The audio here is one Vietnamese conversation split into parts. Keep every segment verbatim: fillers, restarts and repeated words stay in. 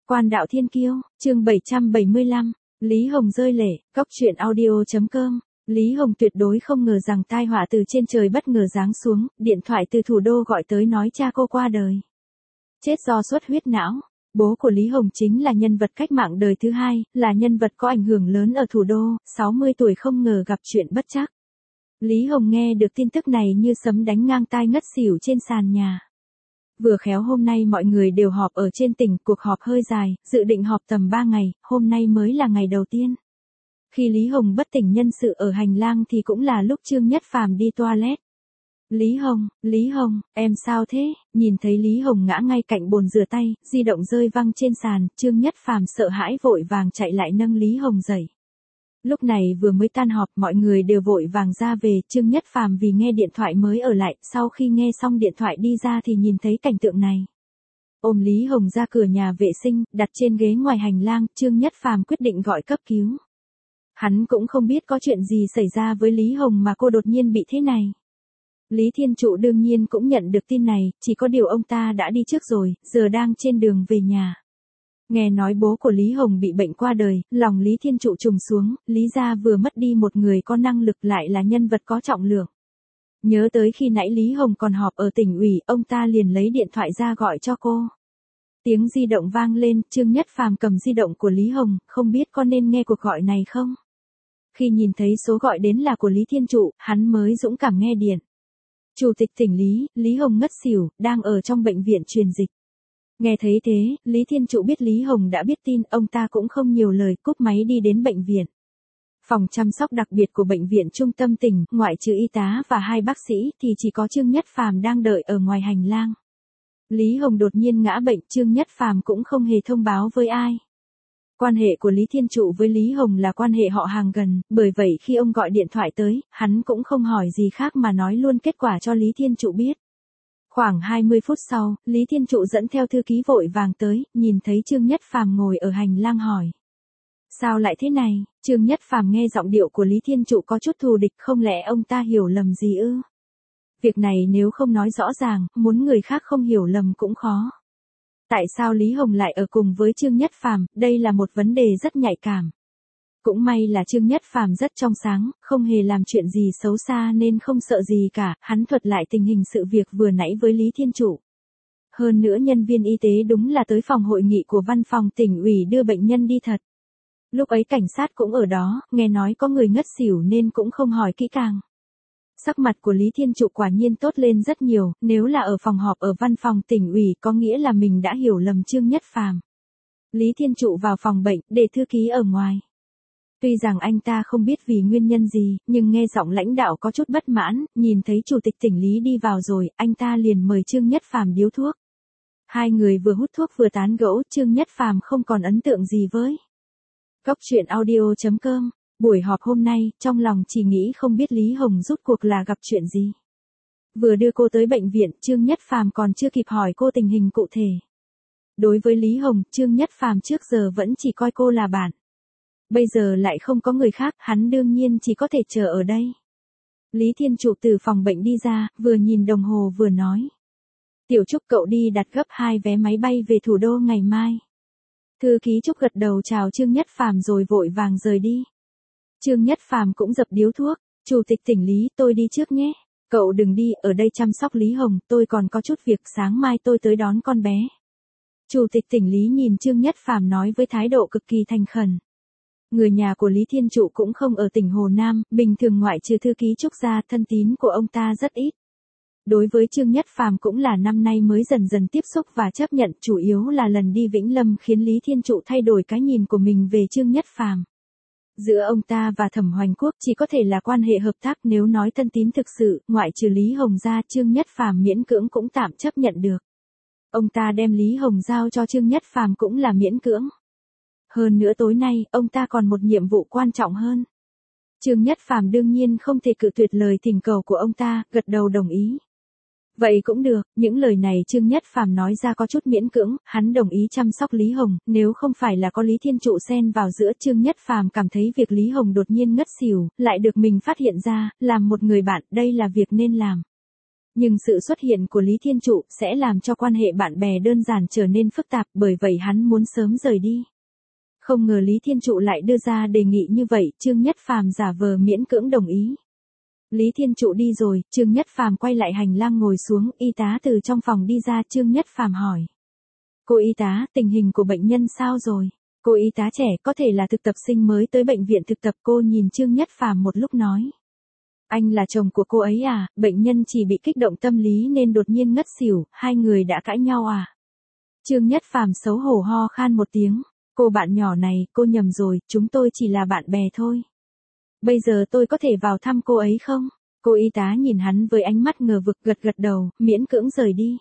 Quan đạo thiên kiêu, chương bảy trăm bảy mươi lăm, Lý Hồng rơi lệ, cóc truyện audio chấm com. Lý Hồng tuyệt đối không ngờ rằng tai họa từ trên trời bất ngờ giáng xuống, điện thoại từ thủ đô gọi tới nói cha cô qua đời. Chết do xuất huyết não. Bố của Lý Hồng chính là nhân vật cách mạng đời thứ hai, là nhân vật có ảnh hưởng lớn ở thủ đô, sáu mươi tuổi không ngờ gặp chuyện bất trắc. Lý Hồng nghe được tin tức này như sấm đánh ngang tai ngất xỉu trên sàn nhà. Vừa khéo hôm nay mọi người đều họp ở trên tỉnh, cuộc họp hơi dài, dự định họp tầm ba ngày, hôm nay mới là ngày đầu tiên. Khi Lý Hồng bất tỉnh nhân sự ở hành lang thì cũng là lúc Trương Nhất Phàm đi toilet. Lý Hồng, Lý Hồng, em sao thế? Nhìn thấy Lý Hồng ngã ngay cạnh bồn rửa tay, di động rơi văng trên sàn, Trương Nhất Phàm sợ hãi vội vàng chạy lại nâng Lý Hồng dậy. Lúc này vừa mới tan họp, mọi người đều vội vàng ra về, Trương Nhất Phàm vì nghe điện thoại mới ở lại, sau khi nghe xong điện thoại đi ra thì nhìn thấy cảnh tượng này. Ôm Lý Hồng ra cửa nhà vệ sinh, đặt trên ghế ngoài hành lang, Trương Nhất Phàm quyết định gọi cấp cứu. Hắn cũng không biết có chuyện gì xảy ra với Lý Hồng mà cô đột nhiên bị thế này. Lý Thiên Trụ đương nhiên cũng nhận được tin này, chỉ có điều ông ta đã đi trước rồi, giờ đang trên đường về nhà. Nghe nói bố của Lý Hồng bị bệnh qua đời, lòng Lý Thiên Trụ trùng xuống, Lý gia vừa mất đi một người có năng lực lại là nhân vật có trọng lượng. Nhớ tới khi nãy Lý Hồng còn họp ở tỉnh ủy, ông ta liền lấy điện thoại ra gọi cho cô. Tiếng di động vang lên, Trương Nhất Phàm cầm di động của Lý Hồng, không biết có nên nghe cuộc gọi này không? Khi nhìn thấy số gọi đến là của Lý Thiên Trụ, hắn mới dũng cảm nghe điện. Chủ tịch tỉnh Lý, Lý Hồng ngất xỉu, đang ở trong bệnh viện truyền dịch. Nghe thấy thế, Lý Thiên Trụ biết Lý Hồng đã biết tin, ông ta cũng không nhiều lời, cúp máy đi đến bệnh viện. Phòng chăm sóc đặc biệt của bệnh viện trung tâm tỉnh, ngoại trừ y tá và hai bác sĩ, thì chỉ có Trương Nhất Phàm đang đợi ở ngoài hành lang. Lý Hồng đột nhiên ngã bệnh, Trương Nhất Phàm cũng không hề thông báo với ai. Quan hệ của Lý Thiên Trụ với Lý Hồng là quan hệ họ hàng gần, bởi vậy khi ông gọi điện thoại tới, hắn cũng không hỏi gì khác mà nói luôn kết quả cho Lý Thiên Trụ biết. Khoảng hai mươi phút sau, Lý Thiên Trụ dẫn theo thư ký vội vàng tới, nhìn thấy Trương Nhất Phàm ngồi ở hành lang hỏi. Sao lại thế này? Trương Nhất Phàm nghe giọng điệu của Lý Thiên Trụ có chút thù địch, không lẽ ông ta hiểu lầm gì ư? Việc này nếu không nói rõ ràng, muốn người khác không hiểu lầm cũng khó. Tại sao Lý Hồng lại ở cùng với Trương Nhất Phàm? Đây là một vấn đề rất nhạy cảm. Cũng may là Trương Nhất Phàm rất trong sáng, không hề làm chuyện gì xấu xa nên không sợ gì cả, hắn thuật lại tình hình sự việc vừa nãy với Lý Thiên Trụ. Hơn nữa nhân viên y tế đúng là tới phòng hội nghị của văn phòng tỉnh ủy đưa bệnh nhân đi thật. Lúc ấy cảnh sát cũng ở đó, nghe nói có người ngất xỉu nên cũng không hỏi kỹ càng. Sắc mặt của Lý Thiên Trụ quả nhiên tốt lên rất nhiều, nếu là ở phòng họp ở văn phòng tỉnh ủy có nghĩa là mình đã hiểu lầm Trương Nhất Phàm. Lý Thiên Trụ vào phòng bệnh, để thư ký ở ngoài. Tuy rằng anh ta không biết vì nguyên nhân gì, nhưng nghe giọng lãnh đạo có chút bất mãn, nhìn thấy chủ tịch tỉnh Lý đi vào rồi, anh ta liền mời Trương Nhất Phàm điếu thuốc. Hai người vừa hút thuốc vừa tán gẫu, Trương Nhất Phàm không còn ấn tượng gì với. Cóc truyện audio chấm com. Buổi họp hôm nay, trong lòng chỉ nghĩ không biết Lý Hồng rút cuộc là gặp chuyện gì. Vừa đưa cô tới bệnh viện, Trương Nhất Phàm còn chưa kịp hỏi cô tình hình cụ thể. Đối với Lý Hồng, Trương Nhất Phàm trước giờ vẫn chỉ coi cô là bạn. Bây giờ lại không có người khác, hắn đương nhiên chỉ có thể chờ ở đây. Lý Thiên Trụ từ phòng bệnh đi ra, vừa nhìn đồng hồ vừa nói. Tiểu Trúc cậu đi đặt gấp hai vé máy bay về thủ đô ngày mai. Thư ký Trúc gật đầu chào Trương Nhất Phàm rồi vội vàng rời đi. Trương Nhất Phàm cũng dập điếu thuốc, chủ tịch tỉnh Lý tôi đi trước nhé. Cậu đừng đi, ở đây chăm sóc Lý Hồng, tôi còn có chút việc, sáng mai tôi tới đón con bé. Chủ tịch tỉnh Lý nhìn Trương Nhất Phàm nói với thái độ cực kỳ thành khẩn. Người nhà của Lý Thiên Trụ cũng không ở tỉnh Hồ Nam, bình thường ngoại trừ thư ký Trúc ra, thân tín của ông ta rất ít. Đối với Trương Nhất Phàm cũng là năm nay mới dần dần tiếp xúc và chấp nhận, chủ yếu là lần đi Vĩnh Lâm khiến Lý Thiên Trụ thay đổi cái nhìn của mình về Trương Nhất Phàm. Giữa ông ta và Thẩm Hoành Quốc chỉ có thể là quan hệ hợp tác, nếu nói thân tín thực sự, ngoại trừ Lý Hồng ra, Trương Nhất Phàm miễn cưỡng cũng tạm chấp nhận được. Ông ta đem Lý Hồng giao cho Trương Nhất Phàm cũng là miễn cưỡng. Hơn nữa tối nay, ông ta còn một nhiệm vụ quan trọng hơn. Trương Nhất Phàm đương nhiên không thể cự tuyệt lời thỉnh cầu của ông ta, gật đầu đồng ý. Vậy cũng được, những lời này Trương Nhất Phàm nói ra có chút miễn cưỡng, hắn đồng ý chăm sóc Lý Hồng, nếu không phải là có Lý Thiên Trụ xen vào giữa, Trương Nhất Phàm cảm thấy việc Lý Hồng đột nhiên ngất xỉu, lại được mình phát hiện ra, làm một người bạn, đây là việc nên làm. Nhưng sự xuất hiện của Lý Thiên Trụ sẽ làm cho quan hệ bạn bè đơn giản trở nên phức tạp, bởi vậy hắn muốn sớm rời đi. Không ngờ Lý Thiên Trụ lại đưa ra đề nghị như vậy, Trương Nhất Phàm giả vờ miễn cưỡng đồng ý. Lý Thiên Trụ đi rồi, Trương Nhất Phàm quay lại hành lang ngồi xuống, y tá từ trong phòng đi ra, Trương Nhất Phàm hỏi. Cô y tá, tình hình của bệnh nhân sao rồi? Cô y tá trẻ có thể là thực tập sinh mới tới bệnh viện thực tập, cô nhìn Trương Nhất Phàm một lúc nói. Anh là chồng của cô ấy à, bệnh nhân chỉ bị kích động tâm lý nên đột nhiên ngất xỉu, hai người đã cãi nhau à? Trương Nhất Phàm xấu hổ ho khan một tiếng, cô bạn nhỏ này, cô nhầm rồi, chúng tôi chỉ là bạn bè thôi. Bây giờ tôi có thể vào thăm cô ấy không? Cô y tá nhìn hắn với ánh mắt ngờ vực, gật gật đầu, miễn cưỡng rời đi.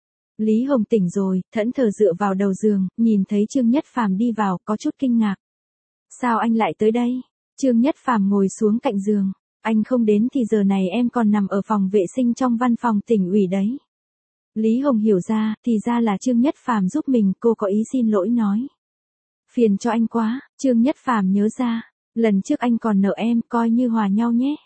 Lý Hồng tỉnh rồi, thẫn thờ dựa vào đầu giường, nhìn thấy Trương Nhất Phàm đi vào, có chút kinh ngạc. Sao anh lại tới đây? Trương Nhất Phàm ngồi xuống cạnh giường. Anh không đến thì giờ này em còn nằm ở phòng vệ sinh trong văn phòng tỉnh ủy đấy. Lý Hồng hiểu ra, thì ra là Trương Nhất Phàm giúp mình, cô có ý xin lỗi nói. Phiền cho anh quá, Trương Nhất Phàm nhớ ra, lần trước anh còn nợ em, coi như hòa nhau nhé.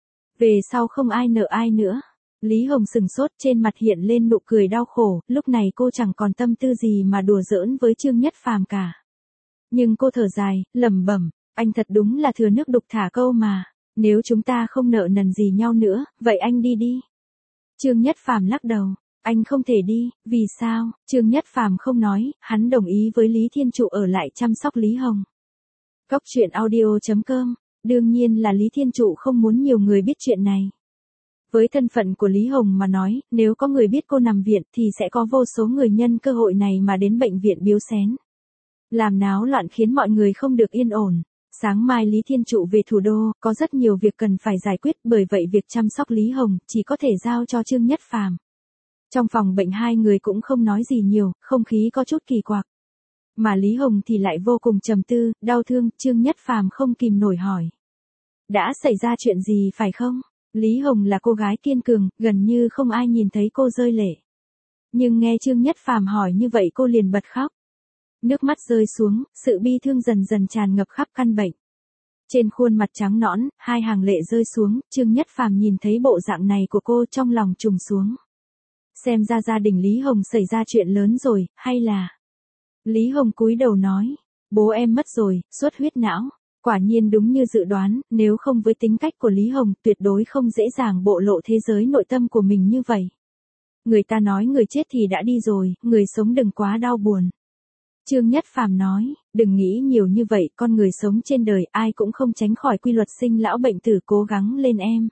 Về sau không ai nợ ai nữa. Lý Hồng sừng sốt, trên mặt hiện lên nụ cười đau khổ, lúc này cô chẳng còn tâm tư gì mà đùa giỡn với Trương Nhất Phàm cả. Nhưng cô thở dài, lẩm bẩm, anh thật đúng là thừa nước đục thả câu mà, nếu chúng ta không nợ nần gì nhau nữa, vậy anh đi đi. Trương Nhất Phàm lắc đầu, anh không thể đi, vì sao? Trương Nhất Phàm không nói, hắn đồng ý với Lý Thiên Trụ ở lại chăm sóc Lý Hồng. Cóc truyện audio chấm com, đương nhiên là Lý Thiên Trụ không muốn nhiều người biết chuyện này. Với thân phận của Lý Hồng mà nói, nếu có người biết cô nằm viện thì sẽ có vô số người nhân cơ hội này mà đến bệnh viện biếu xén. Làm náo loạn khiến mọi người không được yên ổn. Sáng mai Lý Thiên Trụ về thủ đô, có rất nhiều việc cần phải giải quyết, bởi vậy việc chăm sóc Lý Hồng chỉ có thể giao cho Trương Nhất Phàm. Trong phòng bệnh hai người cũng không nói gì nhiều, không khí có chút kỳ quặc. Mà Lý Hồng thì lại vô cùng trầm tư, đau thương, Trương Nhất Phàm không kìm nổi hỏi. Đã xảy ra chuyện gì phải không? Lý Hồng là cô gái kiên cường, gần như không ai nhìn thấy cô rơi lệ. Nhưng nghe Trương Nhất Phàm hỏi như vậy cô liền bật khóc. Nước mắt rơi xuống, sự bi thương dần dần tràn ngập khắp căn bệnh. Trên khuôn mặt trắng nõn, hai hàng lệ rơi xuống, Trương Nhất Phàm nhìn thấy bộ dạng này của cô trong lòng trùng xuống. Xem ra gia đình Lý Hồng xảy ra chuyện lớn rồi, hay là... Lý Hồng cúi đầu nói, bố em mất rồi, xuất huyết não. Quả nhiên đúng như dự đoán, nếu không với tính cách của Lý Hồng, tuyệt đối không dễ dàng bộ lộ thế giới nội tâm của mình như vậy. Người ta nói người chết thì đã đi rồi, người sống đừng quá đau buồn. Trương Nhất Phàm nói, đừng nghĩ nhiều như vậy, con người sống trên đời ai cũng không tránh khỏi quy luật sinh lão bệnh tử, cố gắng lên em.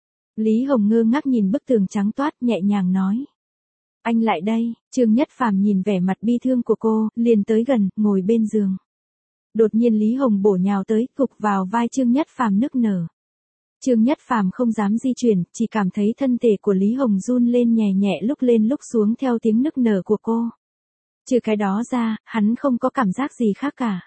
Lý Hồng ngơ ngác nhìn bức tường trắng toát, nhẹ nhàng nói. Anh lại đây, Trương Nhất Phàm nhìn vẻ mặt bi thương của cô, liền tới gần, ngồi bên giường. Đột nhiên Lý Hồng bổ nhào tới, gục vào vai Trương Nhất Phàm nức nở. Trương Nhất Phàm không dám di chuyển, chỉ cảm thấy thân thể của Lý Hồng run lên nhẹ nhẹ, lúc lên lúc xuống theo tiếng nức nở của cô. Trừ cái đó ra, hắn không có cảm giác gì khác cả.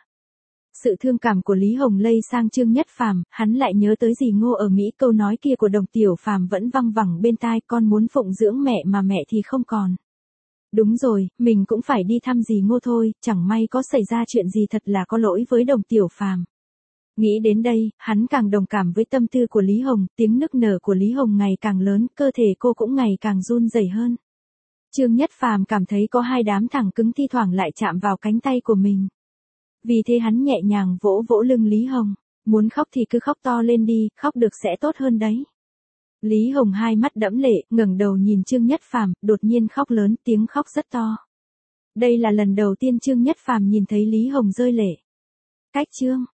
Sự thương cảm của Lý Hồng lây sang Trương Nhất Phàm, hắn lại nhớ tới dì Ngô ở Mỹ, câu nói kia của Đồng Tiểu Phàm vẫn văng vẳng bên tai, con muốn phụng dưỡng mẹ mà mẹ thì không còn. Đúng rồi, mình cũng phải đi thăm dì Ngô thôi, chẳng may có xảy ra chuyện gì thật là có lỗi với Đồng Tiểu Phàm. Nghĩ đến đây, hắn càng đồng cảm với tâm tư của Lý Hồng, tiếng nức nở của Lý Hồng ngày càng lớn, cơ thể cô cũng ngày càng run rẩy hơn. Trương Nhất Phàm cảm thấy có hai đám thẳng cứng thi thoảng lại chạm vào cánh tay của mình. Vì thế hắn nhẹ nhàng vỗ vỗ lưng Lý Hồng, muốn khóc thì cứ khóc to lên đi, khóc được sẽ tốt hơn đấy. Lý Hồng hai mắt đẫm lệ, ngẩng đầu nhìn Trương Nhất Phàm, đột nhiên khóc lớn, tiếng khóc rất to. Đây là lần đầu tiên Trương Nhất Phàm nhìn thấy Lý Hồng rơi lệ. Cách chương